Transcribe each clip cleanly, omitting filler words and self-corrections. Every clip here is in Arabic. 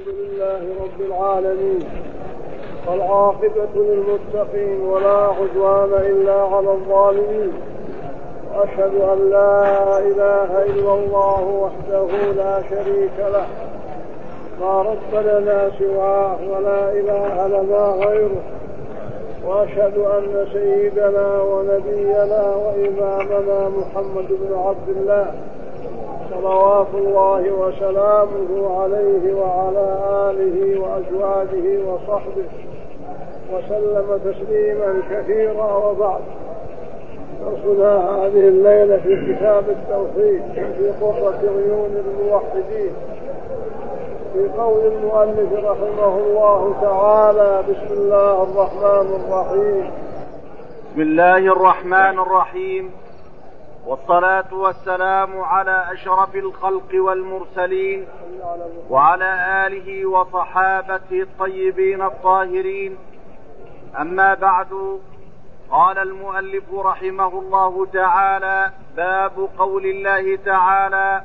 لله رب العالمين والعاقبة للمتقين ولا عدوان إلا على الظالمين، وأشهد أن لا إله إلا الله وحده لا شريك له لا رب لنا سواه ولا إله لنا غيره، وأشهد أن سيدنا ونبينا وإمامنا محمد بن عبد الله صلوات الله وسلامه عليه وعلى آله وأزواجه وصحبه وسلم تسليما كثيرا. وبعد، درسنا هذه الليلة في كتاب التوحيد في قرة عيون الموحدين في قول المؤلف رحمه الله تعالى: بسم الله الرحمن الرحيم. بسم الله الرحمن الرحيم، والصلاة والسلام على أشرف الخلق والمرسلين وعلى آله وصحابته الطيبين الطاهرين. أما بعد، قال المؤلف رحمه الله تعالى: باب قول الله تعالى: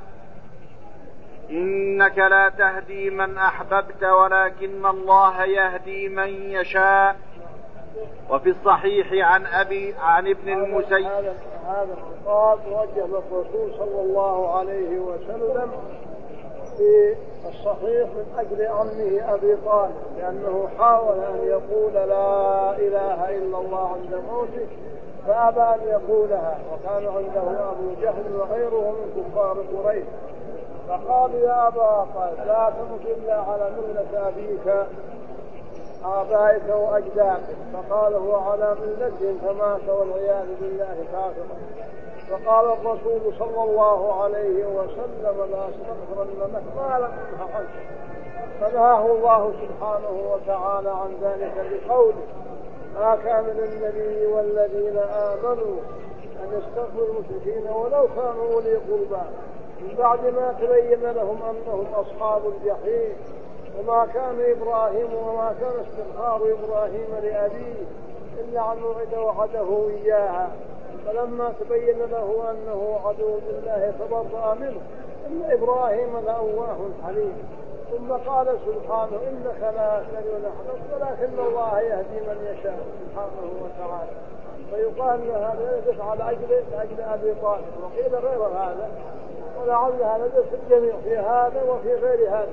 إنك لا تهدي من أحببت ولكن الله يهدي من يشاء. وفي الصحيح عن ابن المسيب. هذا الخطاب وجه للرسول صلى الله عليه وسلم في الصحيح من أجل عمه أبي طالب، لأنه حاول أن يقول لا إله إلا الله عند موته فأبى أن يقولها، وكان عنده أبو جهل وغيره من كفار قريش، فقال: يا أبا طالب لا تمت إلا على ملة أبيك آبائك وأجدادك. فقال: هو على ملتهم، فمات والعياذ بالله كافرا. فقال الرسول صلى الله عليه وسلم: لا أستغفرن لك ما لم أنه عنك. فنهاه الله سبحانه وتعالى عن ذلك بقوله: ما كان للنبي والذين آمنوا أن يستغفروا المشركين ولو كانوا أولي قربى من بعد ما تبين لهم أنهم أصحاب الجحيم. وما كان إبراهيم وما كان استغفار إبراهيم لأبيه إلا عن موعد وعده إياها، فلما تبين له أنه عدو لله تبرأ منه، إن إبراهيم لأواه حليم. ثم قال سبحانه: إنك لا تهدي من أحببت ولكن الله يهدي من يشاء سبحانه وتعالى. فيقال أن هذا يدف على أجل أبي طالب، وقيل غير هذا، ولعل هذا يدف الجميع في هذا وفي غير هذا.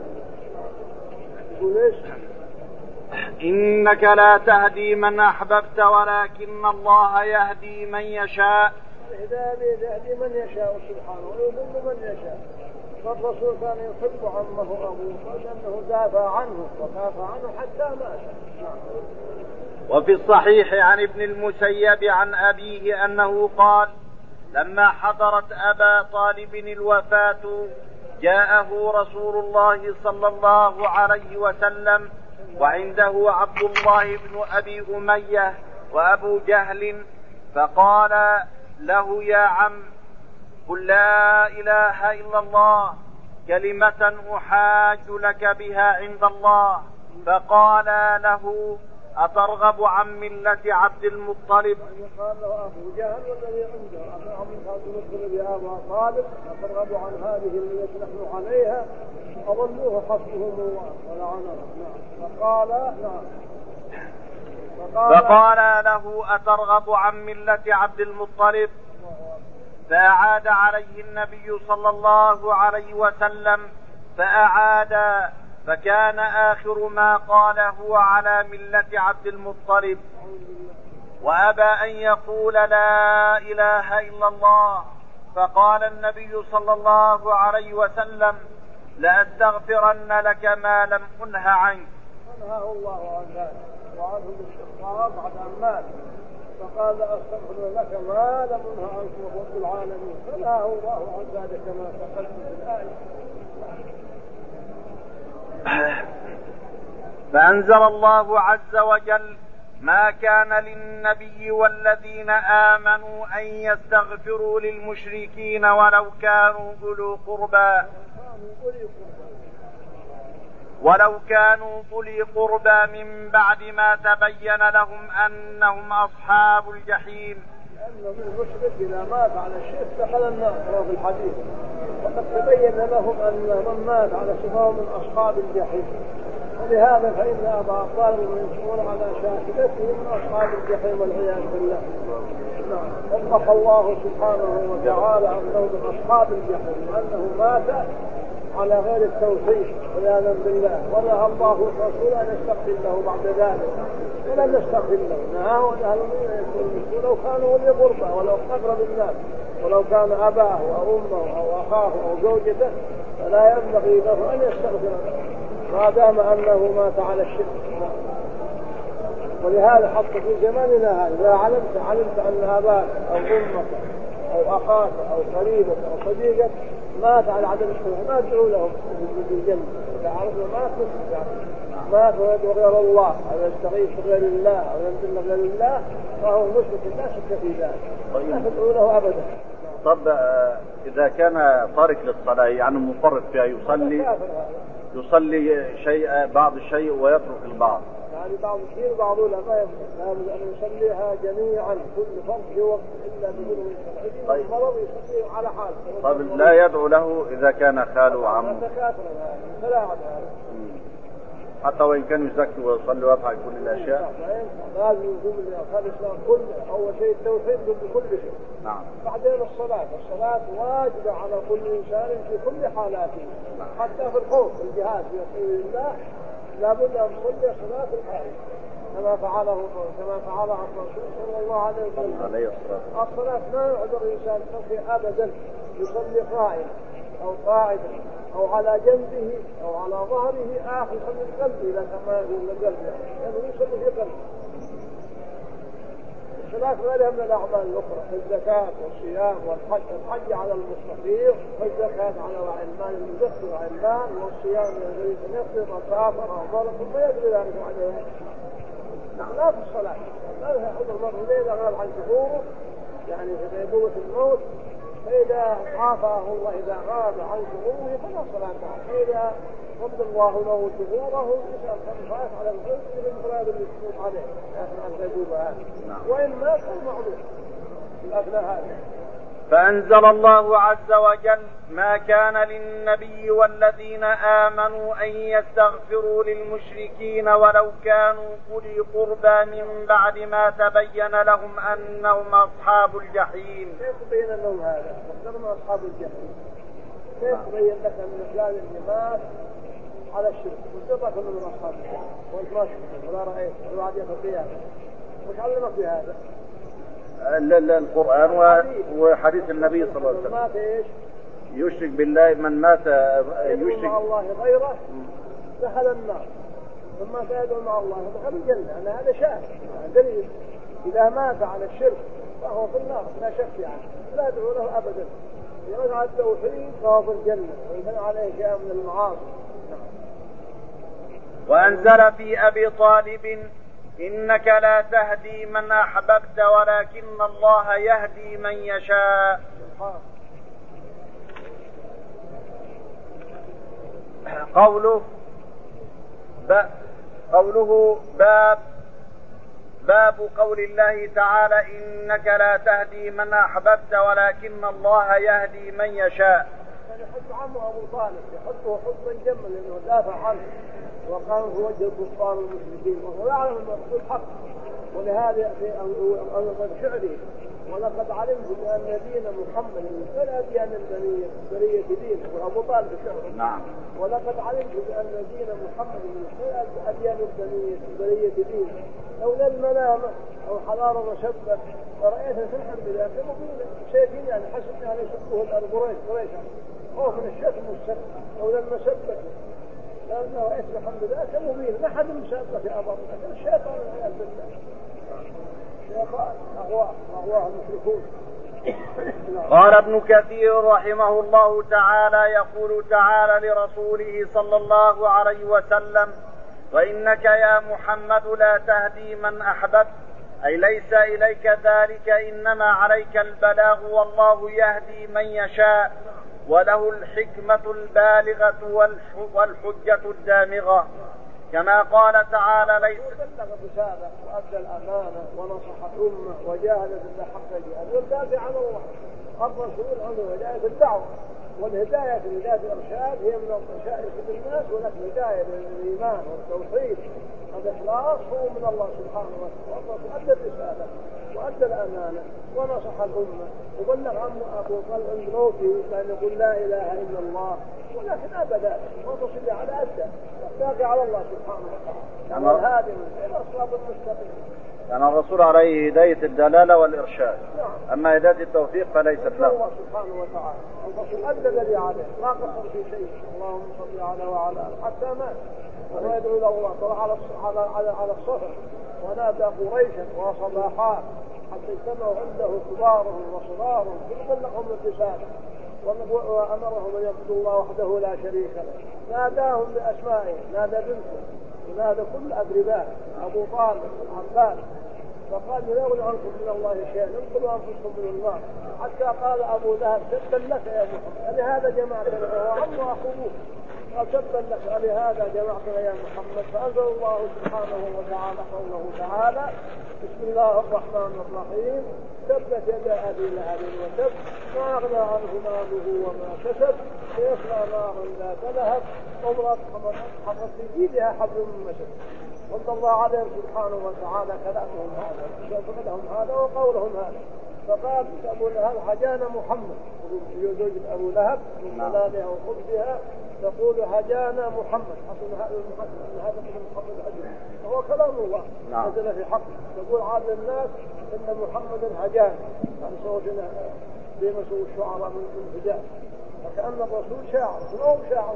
إنك لا تهدي من أحببت ولكن الله يهدي من يشاء. الهداية يهدي من يشاء سبحانه ويضل من يشاء. فالرسول كان يحب عمه أبوه لأنه دافع عنه وكافى عنه حتى مات. وفي الصحيح عن ابن المسيب عن أبيه أنه قال: لما حضرت أبا طالب الوفاة جاءه رسول الله صلى الله عليه وسلم وعنده عبد الله بن أبي أمية وأبو جهل، فقال له: يا عم، قل لا إله إلا الله كلمة أحاج لك بها عند الله. فقال له: أترغب عن ملة عبد المطلب؟ قال له أبو جهل والذي عنده عبد المطلب يا أبا طالب: أترغب عن هذه التي نحن عليها؟ أظنوه حسبهم الله ولعنهم. فقال له: أترغب عن ملة عبد المطلب؟ فأعاد عليه النبي صلى الله عليه وسلم فأعاد، فكان آخر ما قال: هو على ملة عبد المطلب. وأبى أن يقول لا إله إلا الله. فقال النبي صلى الله عليه وسلم: لأستغفرن لك ما لم أنه عنك. فنهاه الله عن ذلك وعنه بالاستغفار بعد أن مات، فقال: لأستغفر لك ما لم أنه عنك رب العالمين. فنهاه الله عن ذلك كما تقدم في الآية. فأنزل الله عز وجل: ما كان للنبي والذين آمنوا أن يستغفروا للمشركين ولو كانوا أولي قربى من بعد ما تبين لهم أنهم أصحاب الجحيم. لأنه المشرك إذا مات على الشرك دخل النار كما في الحديث، وقد تبين لهم أن من مات على شفاه من أصحاب الجحيم، ولهذا فإن أبا طالب ينشرون على شاكلته من أصحاب الجحيم والعياذ بالله. وضح الله سبحانه وتعالى أنه من أصحاب الجحيم لأنه مات على غير التوحيد والعياذ بالله، ونهى الله الرسول أن يستغفر له بعد ذلك، ولم يستغفر له، نهاه أن يكون لو كانوا ولي قربى ولو أقرب الناس، ولو كان أباه أو أمه أو أخاه أو زوجته، فلا ينبغي له أن يستغفر له ما دام أنه مات على الشرك. ولهذا حتى في زماننا هذا إذا علمت أن أباك أو أمك أو أخاك أو قريبك أو صديقك مات على عدم الشرك ما تدعو لهم في الجنة. إذا عرفنا مات ويدعو غير الله أو يستغيث غير الله أو ينزل غير الله فهو مشرك لا شك في ذلك، لا تدعو له أبدا. طب إذا كان تارك للصلاة يعني مفرط فيها يصلي شيء بعض الشيء ويترك البعض، يعني بعض الشيء بعضه لا ما يمكن أن يصليها جميعا كل فرض في وقت إلا بدون طيب. المرض يصلي على حال. طيب لا يدعو له إذا كان خاله وعمه حتى وإن كان يزكي ويصلي ويفعل كل الأشياء؟ لازم يقوم الإسلام كله. أول شيء التوحيد بكل شيء. نعم. بعدين الصلاة واجبة على كل إنسان في كل حالاته. حتى في الخوف في الجهاد في سبيل الله لابد أن يصلي صلاة الحاجة كما فعلها الرسول صلى الله عليه وسلم. الصلاة ما يعذر الإنسان فيها أبدا، يصلي قائما أو قاعدا أو على جنبه أو على ظهره آخر من قلبه إذا كما يقول قلبه يعني يصلي في قلبه. الصلاة غيرها من الأعمال الأخرى الزكاة والصيام والحج. الحج على المستطيع والزكاة على وعي المال المدخل وعي المال، والصيام الذي يقضي مسافر أو ضرب ثم يقضي ذلك عليه. لا في الصلاة لا لها حضر مرة إذا غاب عن شهوره يعني في غيبوبة الموت، فإذا عافاه الله إذا غاب عن شهوره فلا صلاة معه. فإذا قبض الله له شهوره يسأل خمسات على الخلق من فراد المسلوط عليه أثناء الغيبوبة هذه، وإن ما كان معروف الأثناء هذه. فأنزل الله عز وجل: ما كان للنبي والذين آمنوا أن يستغفروا للمشركين ولو كانوا أولي قربى من بعد ما تبين لهم أنهم أصحاب الجحيم. كيف تبين لهم هذا؟ أنهم أصحاب الجحيم. كيف تبين لك أن فلان النماس على الشرك وتبقى كل من أصحاب الجحيم وأنت ما شفت ولا رأيت ولا عاد يتقيا؟ وش علمك بهذا؟ القرآن وحديث النبي صلى الله عليه وسلم. مات ايش؟ يشرك بالله من مات يشرك مع الله غيره دخل النار، ثم يدعو مع الله دخل الجنة. هذا شاهد دليل. إذا مات على الشرك فهو في النار لا شك يعني، لا يدعو له أبدا. إذا مات على التوحيد فهو في الجنة وإن كان عليه شيء من المعاصي. وأنزل في أبي طالب: إنك لا تهدي من أحببت ولكن الله يهدي من يشاء. قوله باب قول الله تعالى: إنك لا تهدي من أحببت ولكن الله يهدي من يشاء. يحب عمه أبو طالب يحبه حبا جما لأنه دافع عنه وقال في وجه الكفار والمشركين وهو يعلم أنه الحق. ولهذا في شعره: ولقد علمت بأن دين محمد من أديان البرية دينه. وأبو طالب شعره: نعم. ولقد علمت بأن دين محمد من أديان البرية دينه، لولا الملامة أو حضارة مشبة ورأيتها سمحا بذلك مبينا. شايفين يعني حسب يعني يسبوه قريش خوف من الشتم والسب لولا المشبة، لأنه رأيت الحمد لله كمبين. ما حد مسابقة في أمر الشيطان والعياذ بالله. الشيطان أغواه المشركون. قال ابن كثير رحمه الله تعالى: يقول تعالى لرسوله صلى الله عليه وسلم: وإنك يا محمد لا تهدي من أحببت، أي ليس إليك ذلك، إنما عليك البلاغ والله يهدي من يشاء وله الحكمة البالغة والحجة الدامغة. كما قال تعالى ليس بلغ الرسالة وأدى الأمانة ونصح الأمة وجاهد في حق الجهاد والباقي على الله. الرسول عنده هداية الدعوة، والهداية في هداية الإرشاد هي من الرشائد الناس، ولكن هداية للإيمان والتوحيد الإخلاص هو من الله سبحانه وتعالى. الرسول أدى الرسالة وأدى الأمانة ونصح الأمة وبلغ عمه أبو طالب عند موته كان يقول لا إله إلا الله، ولكن أبدا والرسول على أدى والباقي على الله سبحانه وتعالى. هذه من الصراط المستقيم. كان الرسول عليه هداية الدلالة والإرشاد. أما هداية التوفيق فليست له. الله سبحانه وتعالى الرسول أدى الذي عليه ما قصر في شيء. اللهم صل على وعلى حتى مات وهو يدعو إلى الله طلع على الصفر ونادى قريشا وصباحات حتى اجتمعوا عنده كبارهم وصغارهم بلغهم الرسالة وأمرهم أن يعبدوا الله وحده لا شريك له. ناداهم بأسمائهم، نادى بنته ونادى كل أقربائه أبو طالب العباس، فقال لا يغني عنكم من الله شيئا انقذوا أنفسكم من النار. حتى قال أبو لهب تبا لك يا محمد لهذا جماعتنا وعم أخوه قال تبا لك لهذا جماعتنا يا محمد. فأنزل الله سبحانه وتعالى قوله تعالى بسم الله الرحمن الرحيم تبت يدا أبي لهب وتب ما أغنى عنه ماله وما كسب سيصلى نارا ذات لهب وامرأة حملت في جيدها حبل من مسد. وصلى الله عليهم سبحانه وتعالى كلامهم هذا وقولهم هذا. فقال أبو لهب هجانا محمد يزوج أبو لهب من ملالها وخبزها تقول هجانا محمد هذا من محمد أجل وهو كلام الله نزل في حقه. تقول عاد الناس إن محمد هجانا عن صوتنا بما سوى الشعراء من الحجاز فكأن الرسول شاعر ولو شاعر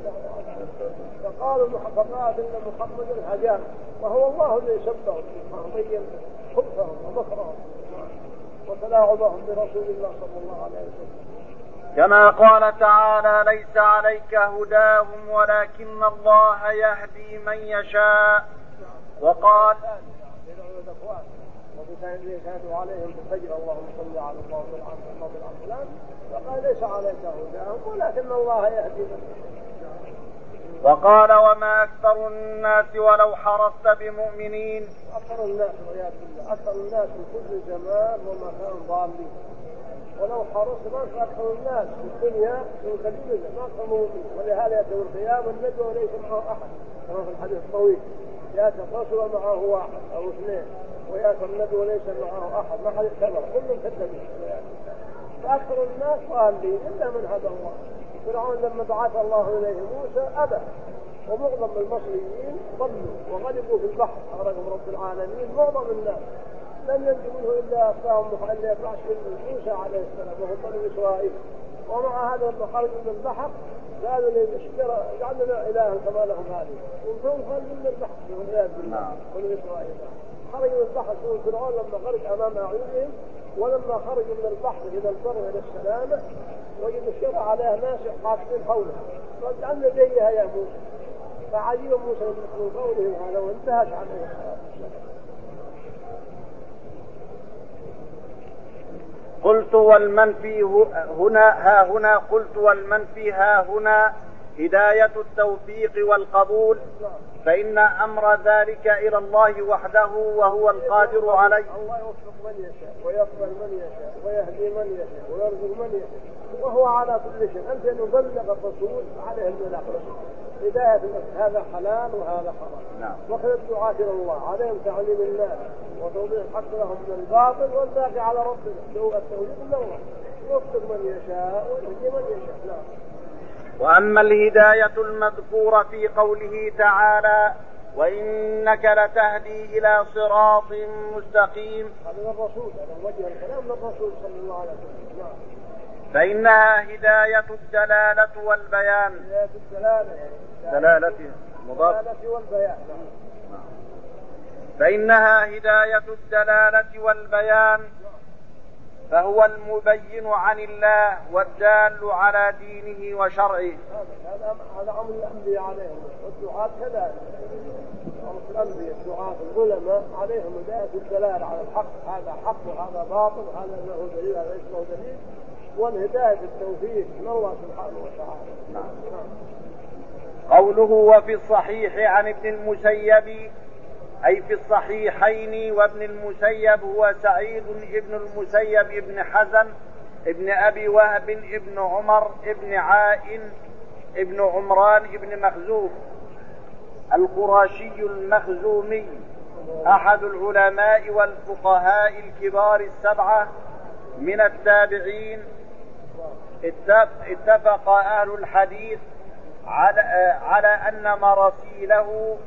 فقال إن محمد هجانا وهو الله الذي سبه بين خبثهم ومكرهم وتلاعبهم برسول الله صلى الله عليه وسلم. كما قال تعالى ليس عليك هداهم ولكن الله يهدي من يشاء. وقال كانوا عليهم بالفجر اللهم صل على الله بالعملان فقال ليس عليك هداهم ولكن الله يهدي من يشاء. وقال وما أكثر الناس ولو حرصت بمؤمنين. أكثر الناس والعياذ بالله أكثر الناس في كل زمان ومكان ضالين ولو حرصت ما أكثر الناس في الدنيا من قليل ما أكثر مؤمنين. ولهذا يأتي القيام النبي وليس معه أحد كما في الحديث الطويل يأتي الرسول معه واحد أو اثنين ويأتي النبي وليس معه أحد ما حد يختبر كل كذبين. فأكثر الناس ضالين إلا من هدى الله. فرعون لما بعث الله إليه موسى أبى ومعظم المصريين ضلوا وغلبوا في البحر أغرقهم رب العالمين. معظم الناس لم ينجو منه إلا أصلاهم محلية بعش موسى عليه السلام وهو بني إسرائيل. ومع هذا لما خرجوا من البحر قالوا للشجرة جعلنا إلها كما لهم هذه وانتم خرجوا من البحر والعياذ بالله بني إسرائيل خرجوا من البحر. شوفوا فرعون لما خرج أمام أعينهم ولما خرجوا من البحر إلى البر إلى السلامة وجدوا الشجرة عليها ناس قاصدين حوله فجعلنا زيها يا موسى. فعجيب موسى من قولهم هذا وانتهت عليه الصلاة والسلام. قلت والمنفي هنا قلت والمنفي هنا هداية التوفيق والقبول فإن أمر ذلك إلى الله وحده وهو القادر عليه. الله يوفق من يشاء ويقبل من يشاء ويهدي من يشاء ويرزق من يشاء وهو على كل شيء. أنت أن يبلغ الرسول عليه البلاغ هداية هذا حلال وهذا حرام وخذ الدعاة إلى الله عليهم تعليم الناس وتوضيح الحق لهم من الباطل والباقي على ربنا التوحيد إلا الله يوفق من يشاء ويهدي من يشاء. وأما الهداية المذكورة في قوله تعالى وإنك لتهدي إلى صراط مستقيم هذا الرسول هذا وجه الكلام للرسول صلى الله عليه وسلم فإنها هداية الدلالة والبيان. هداية الدلالة والبيان. فإنها هداية الدلالة والبيان فهو المبين عن الله والدال على دينه وشرعه. هذا أمر الأنبياء عليهم والدعاة كذلك. الأنبياء الدعاة العلماء عليهم هداية الدلالة على الحق هذا حق وهذا باطل هذا له دليل هذا ليس له دليل والهداية التوفيق من الله سبحانه وتعالى. قوله وفي الصحيح عن ابن المسيب أي في الصحيحين، وابن المسيب هو سعيد ابن المسيب ابن حزن ابن أبي وهب ابن عمر ابن عائن ابن عمران ابن مخزوم القرشي المخزومي، أحد العلماء والفقهاء الكبار السبعة من التابعين. اتفق أهل الحديث على أن مراسيله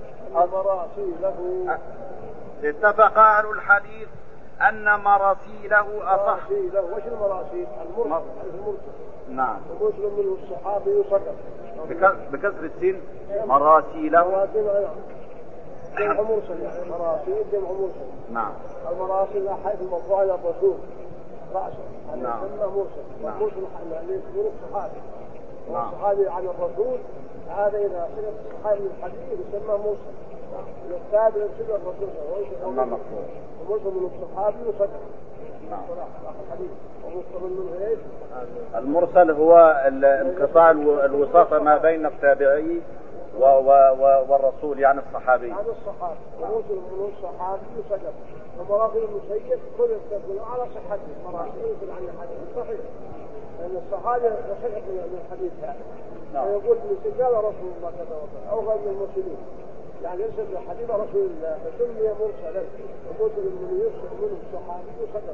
اتفق أهل الحديث أن مراسيله أصح. وش المراسيل؟ المرسل. نعم. ومسلم منه الصحابي وسكت بكسر السين. مراسيله. جمع مرسل، يعني مراسيل جمع مرسل. نعم. المراسيل الأحاديث المرفوعة إلى الرسول رأسا، هذا نعم. يسمى مرسل. نعم. مرسل اللي يذكر الصحابي. نعم. والصحابي عن الرسول هذا إذا صلة الصحابي الحديث يسمى مرسل. التابع صلة الرسول يسمى مقبول. ومرسل من الصحابي وسكت. نعم. الحديث ومرسل منه ايش؟ المرسل هو انقطاع الوساطة ما بين التابعي والرسول، يعني الصحابي. يعني الصحابي ومرسل من الصحابي وسكت. ومراسيل المسيب كل يستدل على صحته، مراسيل يدل عن الحديث صحيح، لأن الصحابي يصح من الحديث هذا. نعم. فيقول قال رسول الله كذا وكذا أو غير من المرسلين، يعني يرسل حديث رسول الله فسمي مرسلا، ومرسل من يرسل منه الصحابي وسكت.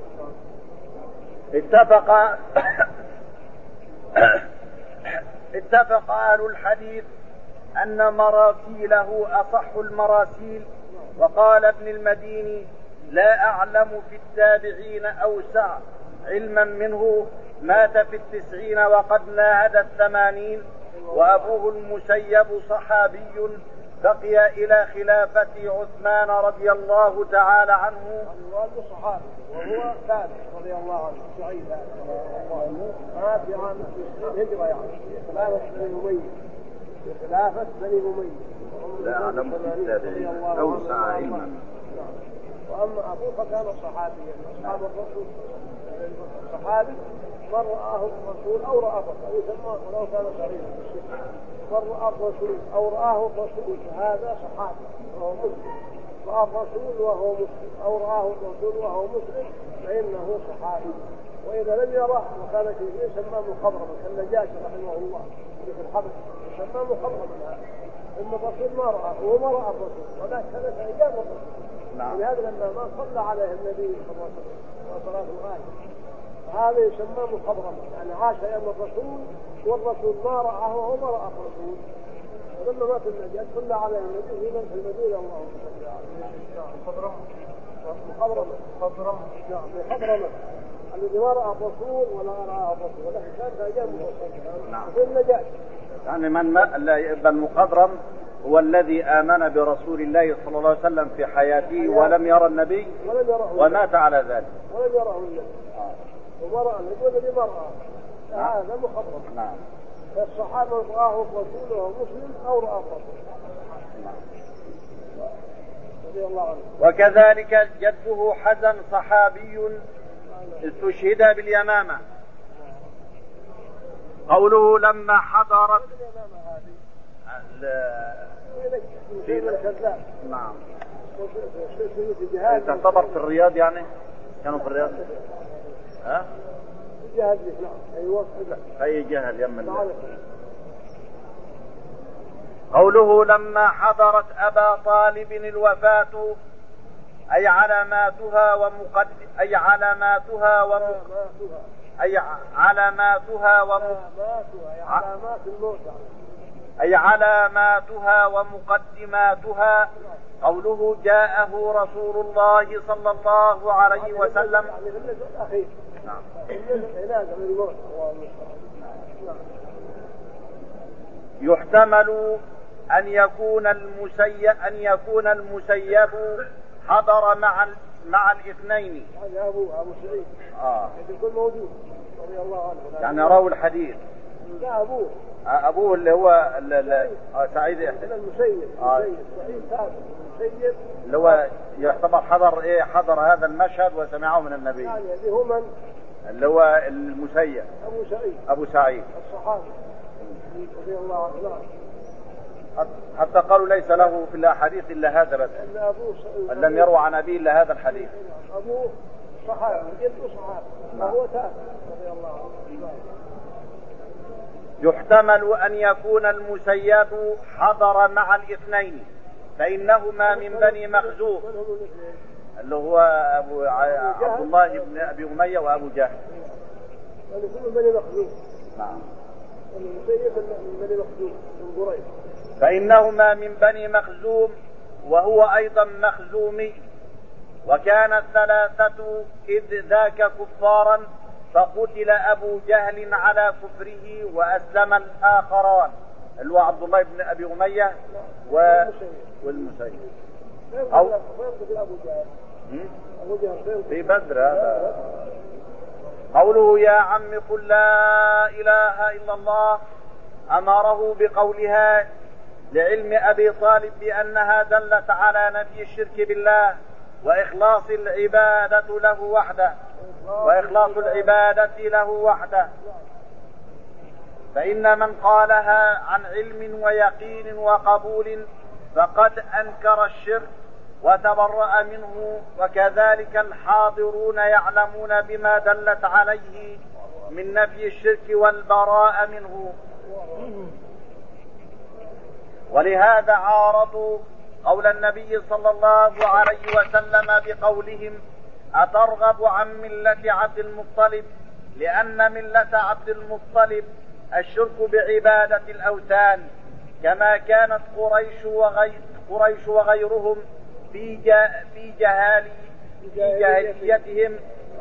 اتفق أهل الحديث أن مراسيله أصح المراسيل. وقال ابن المديني لا أعلم في التابعين أوسع علما منه، مات في 90 وقد ناهد 80، وأبوه المسيب صحابي بقي إلى خلافة عثمان رضي الله تعالى عنه. الوالد صحابي وهو ثابت رضي الله عنه، سعيد مات في عام الهجرة، يعني في خلافة بني أمية، في خلافة بني أمية. لا أعلم في التابعين أوسع علما. وأما أبوه فكان صحابيا، أصحاب الرسول صحابي من رآه الرسول أو رأى الرسول يسمى ولو كان صغيرا، من رأى الرسول أو رآه الرسول فهذا صحابي وهو مسلم، رأى الرسول وهو مسلم أو رآه الرسول وهو مسلم فإنه صحابي. وإذا لم يرى وكان شيء يسمى مخضرما كالنجاشي رحمه الله في الحبس، يسمى مخضرما هذا، إن الرسول ما رأى وهو ما رأى الرسول، وذاك كانت أيام الرسول. نعم. لهذا لما ما صلى عليه النبي صلى الله عليه وسلم وصلاة الغائب هذا يسمى مخضرما، يعني عاش أيام الرسول والرسول ما رآه وهو ما رأى الرسول. ولما مات النبي صلى عليه النبي في المدينة اللهم صل عليه مخضرما الذي ما رأى الرسول ولا رآه الرسول، ولكن كانت أيام الرسول. نعم. النجاة يعني بل المخضرم هو الذي آمن برسول الله صلى الله عليه وسلم في حياته ولم يرى النبي ومات على ذلك ولم يره النبي ومرأة النبي ما رآه، هذا مخضرم. نعم. فالصحابة رآه الرسول وهو مسلم أو رآه الرسول. نعم. رضي الله عنه. وكذلك جده حزن صحابي استشهد باليمامة. قوله لما حضرت نعم تعتبر في الرياض، يعني كانوا في الرياض. ها؟ نعم. أيوة. أي جهة اليمن. قوله لما حضرت أبا طالب الوفاة أي علاماتها ومقدماتها. قوله جاءه رسول الله صلى الله عليه وسلم. نعم. يحتمل أن يكون المسيب حضر مع الاثنين. هذا أبو سعيد. يكون موجود رضي الله عنه. يعني راوي الحديث. لا أبوه اللي هو سعيد المسيب. سعيد ثابت المسيب اللي هو يعتبر حضر هذا المشهد وسمعه من النبي. يعني هذه هو من؟ اللي هو المسيب. أبو سعيد الصحابي رضي الله عنه. حتى قالوا ليس له في الأحاديث إلا هذا بس، أن لم يروى عن أبيه إلا هذا الحديث. أبوه صحابي جده صحابي وهو تابع رضي الله عنه. يحتمل أن يكون المسيب حضر مع الاثنين فإنهما من بني مخزوم، اللي هو عبد الله بن أبي أمية وأبو جهل. كل بني مخزوم. نعم. المسيب من بني مخزوم من قريش. فإنهما من بني مخزوم وهو أيضا مخزومي، وكان الثلاثة إذ ذاك كفارا، فقتل أبو جهل على كفره وأسلم الآخران، اللي هو عبد الله بن أبي أمية والمسيب. أو في بدر هذا. قوله يا عم قل لا إله إلا الله أمره بقولها لعلم أبي طالب بأنها دلت على نفي الشرك بالله وإخلاص العبادة له وحده، فإن من قالها عن علم ويقين وقبول فقد أنكر الشرك وتبرأ منه، وكذلك الحاضرون يعلمون بما دلت عليه من نفي الشرك والبراء منه. ولهذا عارضوا قول النبي صلى الله عليه وسلم بقولهم أترغب عن ملة عبد المطلب، لأن ملة عبد المطلب الشرك بعبادة الأوثان، كما كانت قريش وغيرهم في جاهليتهم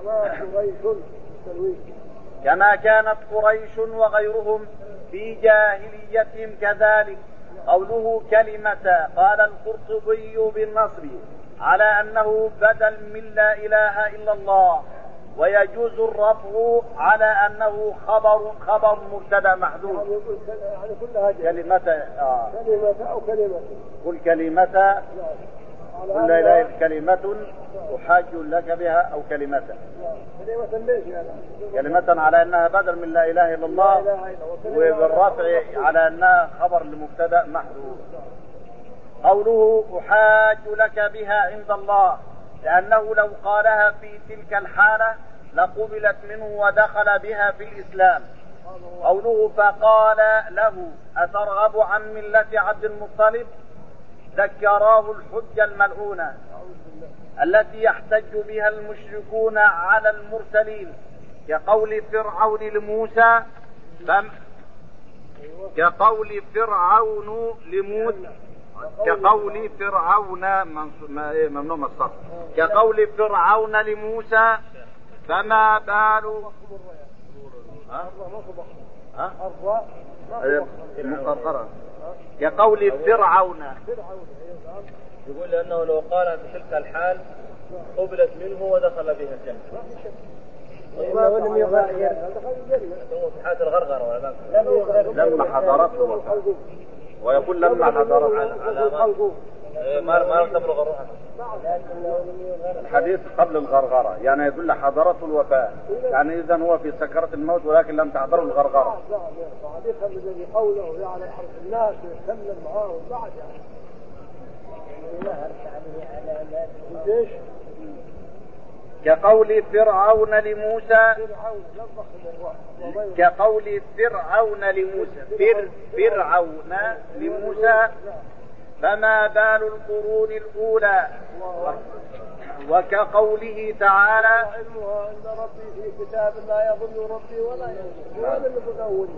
كذلك. قوله كلمة قال القرطبي بالنصب على أنه بدل من لا إله إلا الله، ويجوز الرفع على أنه خبر مبتدا محذوف. يعني كلها كلمة أو كلمة. قل كلمة قل لا إله إلا كلمة أحاج لك بها أو كلمة. كلمة ليش يعني؟ كلمة على أنها بدل من لا إله إلا الله، وبالرفع على أنها خبر لمبتدا محذوف. قوله أحاج لك بها عند الله، لأنه لو قالها في تلك الحالة لقبلت منه ودخل بها في الإسلام. قوله فقال له أترغب عن ملة عبد المطلب، ذكراه الحجة الملعونة التي يحتج بها المشركون على المرسلين، كقول فرعون لموسى كقول فرعون ممنوع من الصرف، كقول فرعون لموسى فما بال المقرقرة، كقول فرعون. يقول لأنه لو قال في تلك الحال قبلت منه ودخل بها الجنة. ولم يغير في حالة الغرغرة ولا لما حضرته، ويقول لما حضرته ما تبلغ الروح. الحديث قبل الغرغرة يعني يدل حضرته الوفاة، يعني إذن هو في سكرة الموت ولكن لم تحضره الغرغرة. حديث الذي قوله يعني حرف الناس ويتكلم معاه بعد يعني كقول فرعون لموسى فما بال القرون الأولى، وكقوله تعالى علمها عند ربي في كتاب لا يضل ربي ولا ينسى. هذا اللي يقول أولي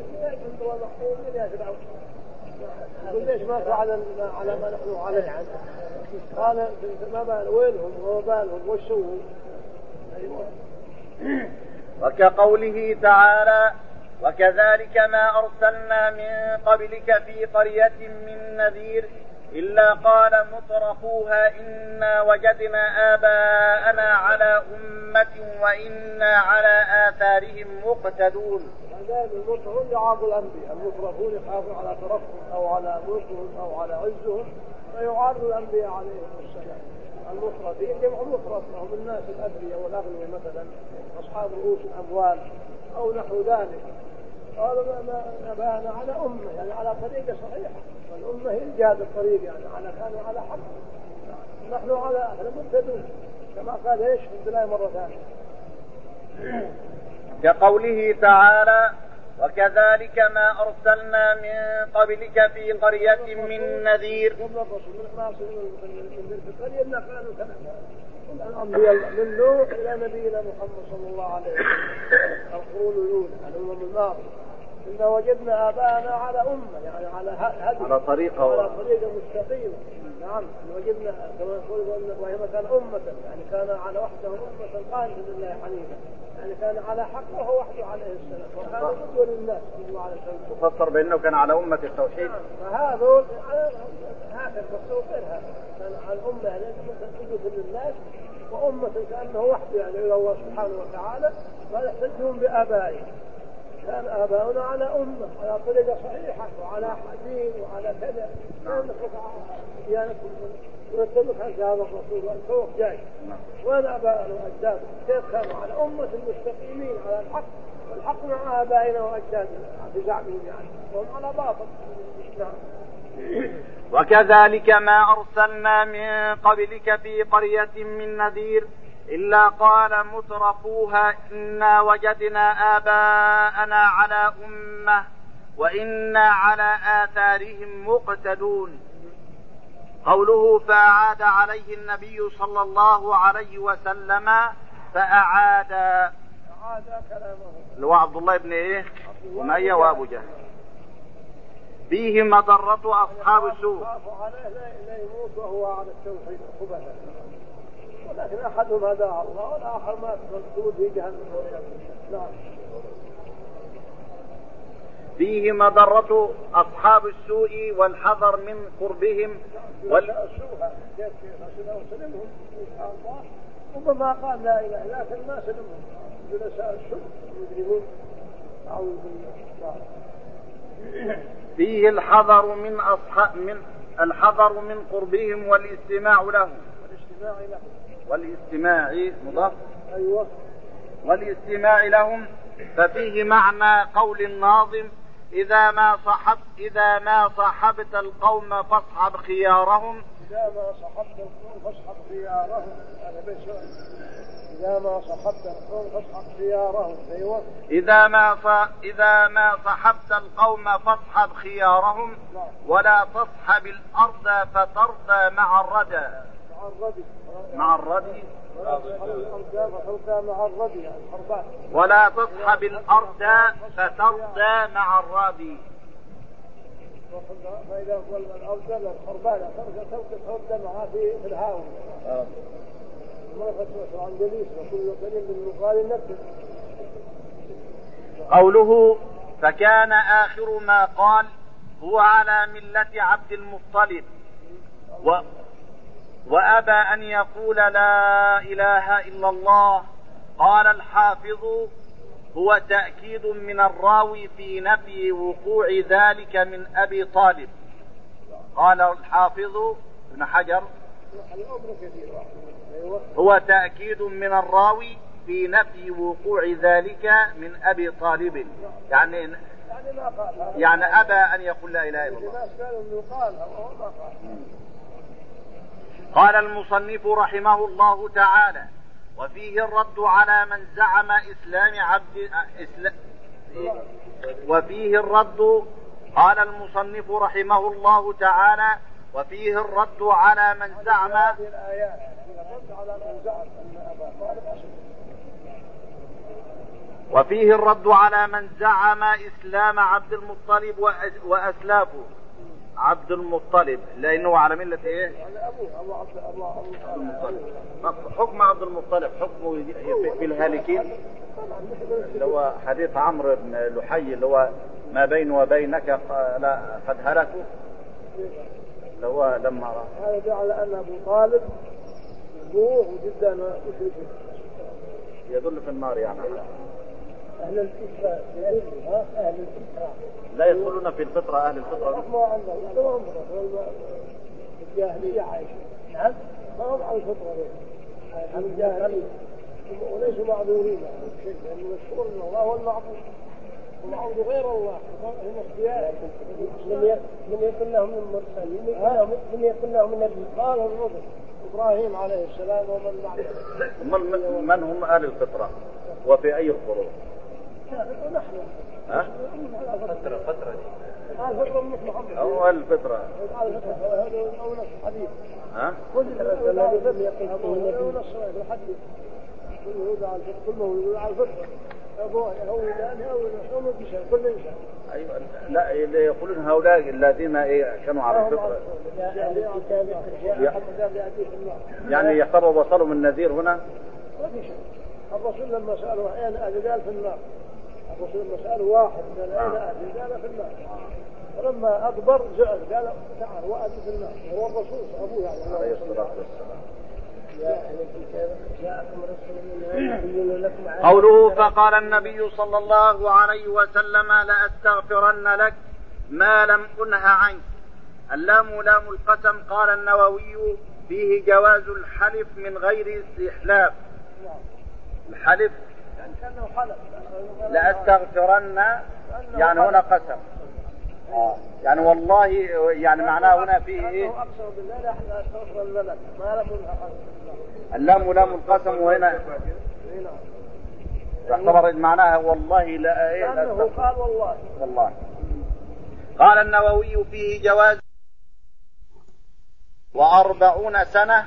يقول ليش ما فعل على ما نحن عليه؟ قال ما بال وينهم وما بالهم وشوا. وكقوله تعالى وكذلك ما أرسلنا من قبلك في قرية من نذير إلا قال مترفوها إنا وجدنا آباءنا على أمة وإنا على آثارهم مقتدون. المترفون يعاقوا الأنبياء، المترفون يخافوا على ترفهم أو على ملكهم أو على عزهم، فيعارضوا الأنبياء عليهم السلام. المترفين جمع مترف هم الناس الأبرياء والأغنياء مثلا أصحاب رؤوس الأموال أو نحو ذلك، قالوا أبانا على أمة يعني على طريقة صحيحة، والأمة هي الجهاد الطريق يعني كانوا على حق، نحن على أهل مبتدون كما قال إيش في البداية مرة ثانية. كقوله تعالى: وكذلك ما أرسلنا من قبلك في قرية من نذير. من نوح إلى نبينا محمد صلى الله عليه وسلم القرون الأولى الأمم الماضية إنا وجدنا آباءنا على أمة يعني على هدي على طريقة مستقيمة. نعم وجدنا كما يقول وهي كان أمة يعني كان على وحده أمة قانتا لله حنيفا يعني كان على حق وهو وحده عليه السلام وكان قدوة للناس صلى الله عليه وسلم. تفسر بأنه كان على أمة التوحيد. فهذا هذا المقصود غيرها كان على الأمة يعني قدوة للناس وأمة كأنه وحده يعني إلى الله سبحانه وتعالى ما يحتجون بآبائهم. كان آباؤنا على أمة على طريقة صحيحة وعلى دين وعلى كذا كان نطلق ديانة ونتبق عن هذا الرسول والفوق جاي وين آباؤنا وأجدادنا كيف كانوا على أمة المستقيمين على الحق والحق مع آبائنا وأجدادنا في زعمهم يعني وهم على باطل. وكذلك ما أرسلنا من قبلك في قرية من نذير إلا قال مترفوها إنا وجدنا آباءنا على أمة وإنا على آثارهم مقتدون. قوله فأعاد عليه النبي صلى الله عليه وسلم فأعاد كلامه اللي هو عبد الله بن إيه أمية وأبو جهل. فيه مضرة أصحاب السوء لا يموت وهو على التوحيد خبثا ولكن أحدهم هداه الله والآخر ما تردود في جهنم. نعم. فيه مضرة أصحاب السوء والحذر من قربهم كيف سلمهم إن شاء الله ربما قال لا إله لكن ما سلمهم جلساء السوء يجرمون أعوذ بالله. فيه الحذر من قربهم والاستماع لهم. والاستماع مضاف. أيوة. والاستماع لهم. ففيه معنى قول الناظم إذا ما صحبت القوم فاصحب خيارهم. إذا ما صحبت القوم فاصحب خيارهم. إذا ما صحبت القوم فاصحب خيارهم. أيوة. إذا ما صحبت القوم فاصحب خيارهم ولا تصحب الأرض فترضى مع الردى. مع الردي ولا تصحب الأرض فترضى مع الردي. فإذا قلنا الأرض الخربانة ترضى معها في الهاون. قوله فكان آخر ما قال هو على ملة عبد المطلب وأبى أن يقول لا إله إلا الله. قال الحافظ هو تأكيد من الراوي في نفي وقوع ذلك من أبي طالب. قال الحافظ ابن حجر هو تأكيد من الراوي في نفي وقوع ذلك من أبي طالب يعني أبى أن يقول لا إله إلا الله. قال المصنف رحمه الله تعالى وفيه الرد على من زعم وفيه الرد. قال المصنف رحمه الله تعالى وفيه الرد على من زعم وفيه الرد على من زعم إسلام عبد المطلب وأسلافه. عبد المطلب لأنه على ملة إيه؟ عبد المطلب. حكم عبد المطلب حكمه في الهالكين اللي هو حديث عمرو بن لحي اللي هو ما بين وبينك قد هلكوا اللي هو لما هذا جعل أن أبو طالب أبوه جدا مشرك يدل في النار يعني. أهل الفطرة أهل الفطرة لا يدخلون في الفطرة. أهل الفطرة ما عندهم الجاهلية عايشة. نعم ما هم على الفطرة عن الجاهلية وليسوا معذورين يعني شيء لأنه مشهور أن الله هو المعبود ويعبدوا غير الله هم اختيار. من يكن لهم من مرسل من يكن لهم من نبي قال الرسل إبراهيم عليه السلام ومن بعده. من هم أهل الفطرة وفي أي القرون؟ نحن فترة الفطرة مثل محمد أو الفطرة هذا أو نص حديث كل نص الحديث كل هو على الفطرة كل مولود على الفطرة أبوه يهودان أو نبيشان كل إنسان. أيوة لا يقولون هؤلاء الذين كانوا على الفطرة يعني يعتبروا وصلوا من النذير هنا. ما في شيء. الرسول لما سألوا أين أهل قال في النار. الرسول لما سألوا واحد قال أين أهل قال في النار. فلما أكبر زعل قال تعال وأهل في النار. هو الرسول أبوه يعني عليه الصلاة والسلام. يا أهل الكتاب جاءكم رسول منا يبين لكم قوله فقال النبي صلى الله عليه وسلم لأستغفرن لك ما لم أنه عنك. اللام لام القسم. قال النووي فيه جواز الحلف من غير استحلاف. الحلف يعني كأنه حلف لأستغفرن يعني هنا قسم يعني والله يعني معناه هنا فيه ايه؟ أقسم بالله لا أستغفرن لك ما لم أنه عنك. اللام لام القسم وهنا يعتبر معناها والله لا ايه لأنه قال والله. قال النووي فيه جواز 40 سنة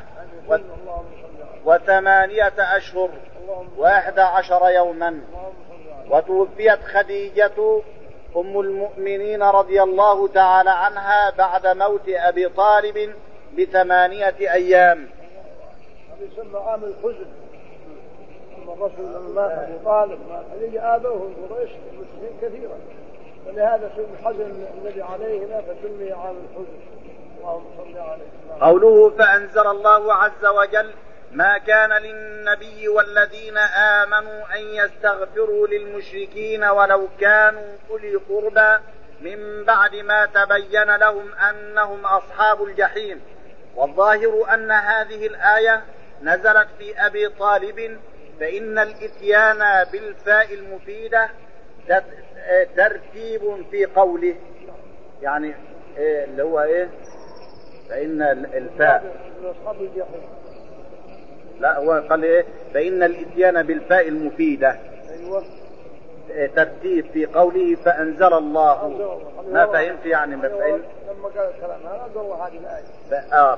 8 أشهر 11 يوما. وتوفيت خديجة أم المؤمنين رضي الله تعالى عنها بعد موت أبي طالب ب8 أيام. هذا يسمى عام الحزن. لما الرسول لما مات أبو طالب خديجة آبوهم قريش المسلمين كثيرا فلهذا سمي حزن النبي عليهما فسمي عام الحزن. اللهم صل عليه. قوله فأنزل الله عز وجل ما كان للنبي والذين آمنوا أن يستغفروا للمشركين ولو كانوا أولي قربى من بعد ما تبين لهم أنهم أصحاب الجحيم. والظاهر أن هذه الآية نزلت في أبي طالب فإن الإتيان بالفاء المفيدة ترتيب في قوله يعني اللي هو إيه فإن الفاء لا هو قال ايه فإن الإتيان بالفاء المفيدة ترتيب في قوله فأنزل الله. ما فهمت يعني ما فهمت لما قال الكلام هذا الله هذه الآية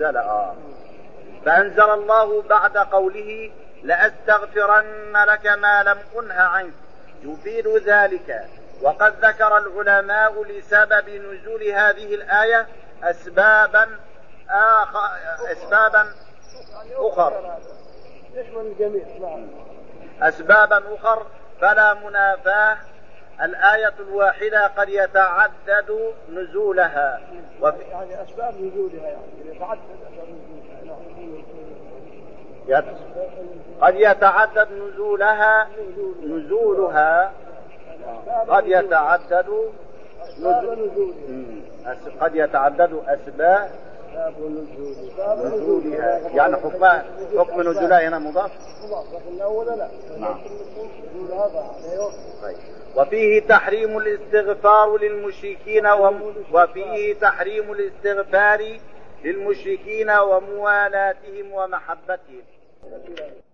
فأنزل الله بعد قوله لأستغفرن لك ما لم أنه عنك يفيد ذلك. وقد ذكر العلماء لسبب نزول هذه الآية أسبابا أخر فلا منافاة. الآية الواحدة قد يتعدد نزولها يعني أسباب نزولها يعني قد يتعدد نزولها قد يتعدد أسباب نزولها يعني حكم نزولها هنا مضاف لكن الأول لا. نعم. وفيه تحريم الاستغفار للمشركين وموالاتهم ومحبتهم.